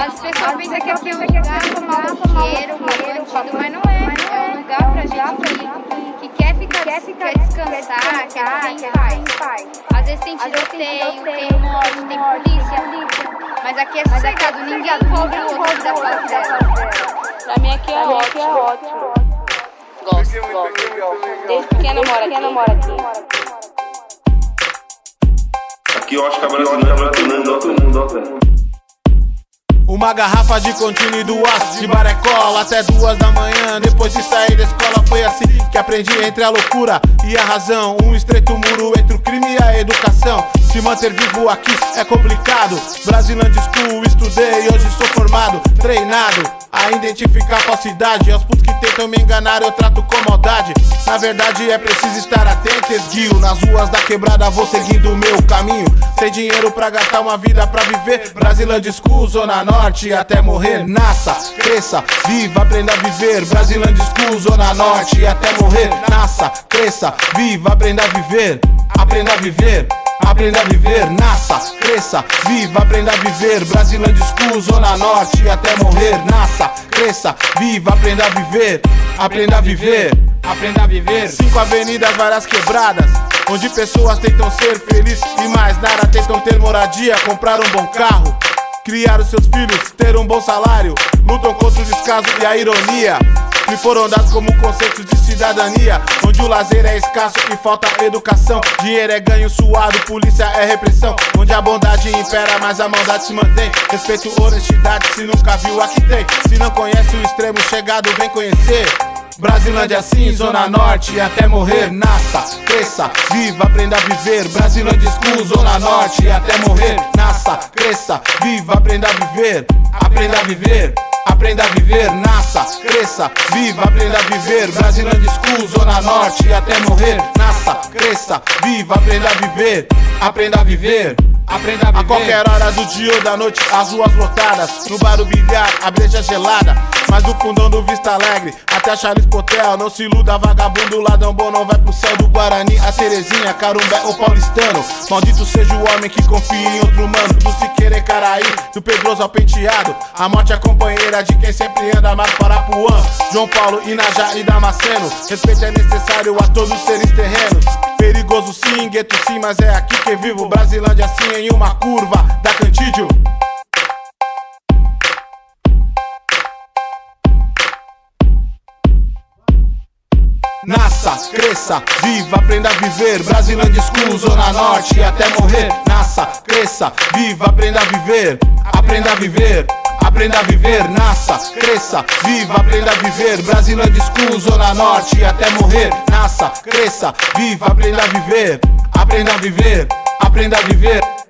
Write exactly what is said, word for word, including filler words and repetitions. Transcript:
As pessoas pensam que aqui é um lugar pra maloqueiro, pra bandido, mas não é. É um lugar pra gente que, que quer ficar, quer, ficar, quer descansar, quer ficar em paz. Às vezes tem tiroteio, tem morte, tem polícia, mas aqui é sossegado, ninguém envolve o outro da favela. Pra mim aqui é ótimo. Gosto, gosto. Desde pequena eu moro aqui. Aqui eu acho que a brasileira é todo mundo, ó, velho. Uma garrafa de contínuo e duas de barecola até duas da manhã. Depois de sair da escola foi assim que aprendi entre a loucura e a razão. Um estreito muro entre o crime e a educação. Se manter vivo aqui é complicado. Brasilândia School, estudei, hoje sou formado, treinado a identificar falsidade. Aos putos que tentam me enganar eu trato com maldade. Na verdade é preciso estar atento, esguio. Nas ruas da quebrada vou seguindo o meu caminho. Sem dinheiro pra gastar uma vida pra viver. Brasilândia School, Zona Norte até morrer. Nasça, cresça, viva, aprenda a viver. Brasilândia School, Zona Norte até morrer. Nasça, cresça, viva, aprenda a viver. Aprenda a viver. Aprenda a viver, nasça, cresça, viva, aprenda a viver. Brasilândia School, Zona Norte até morrer. Nasça, cresça, viva, aprenda a viver. Aprenda a viver, aprenda a viver. Cinco avenidas, várias quebradas, onde pessoas tentam ser felizes e mais nada. Tentam ter moradia, comprar um bom carro, criar os seus filhos, ter um bom salário. Lutam contra o descaso e a ironia. Me foram dados como conceitos de cidadania, onde o lazer é escasso e falta educação. Dinheiro é ganho suado, polícia é repressão. Onde a bondade impera, mas a maldade se mantém. Respeito, honestidade, se nunca viu, aqui tem. Se não conhece o extremo chegado, vem conhecer. Brasilândia assim, Zona Norte até morrer. Nasça, cresça, viva, aprenda a viver. Brasilândia School, Zona Norte até morrer. Nasça, cresça, viva, aprenda a viver. Aprenda a viver. Aprenda a viver, nasça, cresça, viva, aprenda a viver. Brasilândia School, Zona Norte até morrer. Nasça, cresça, viva, aprenda a viver. Aprenda a viver. Aprenda a viver. A qualquer hora do dia ou da noite, as ruas lotadas. No bar o bilhar, a breja gelada. Mas do fundão do Vista Alegre até a Charles Potel, não se iluda, vagabundo, ladrão bom não vai pro céu. Do Guarani a Terezinha, Carumbé ou paulistano. Maldito seja o homem que confia em outro humano. Do Siqueira e Caraí, do Pedroso ao Penteado. A morte é companheira de quem sempre anda mais para Puã, João Paulo, Inajá e Damasceno. Respeito é necessário a todos os seres terrenos. Perigoso sim, gueto sim, mas é aqui que vivo. Brasilândia assim em uma curva da Cantídio. Nasça, cresça, viva, aprenda a viver. Brasilândia School, Zona Norte até morrer. Nasça, cresça, viva, aprenda a viver. Aprenda a viver. Aprenda a viver, nasça, cresça, viva, aprenda a viver. Brasilândia School, Zona Norte até morrer. Nasça, cresça, viva, aprenda a viver. Aprenda a viver, aprenda a viver.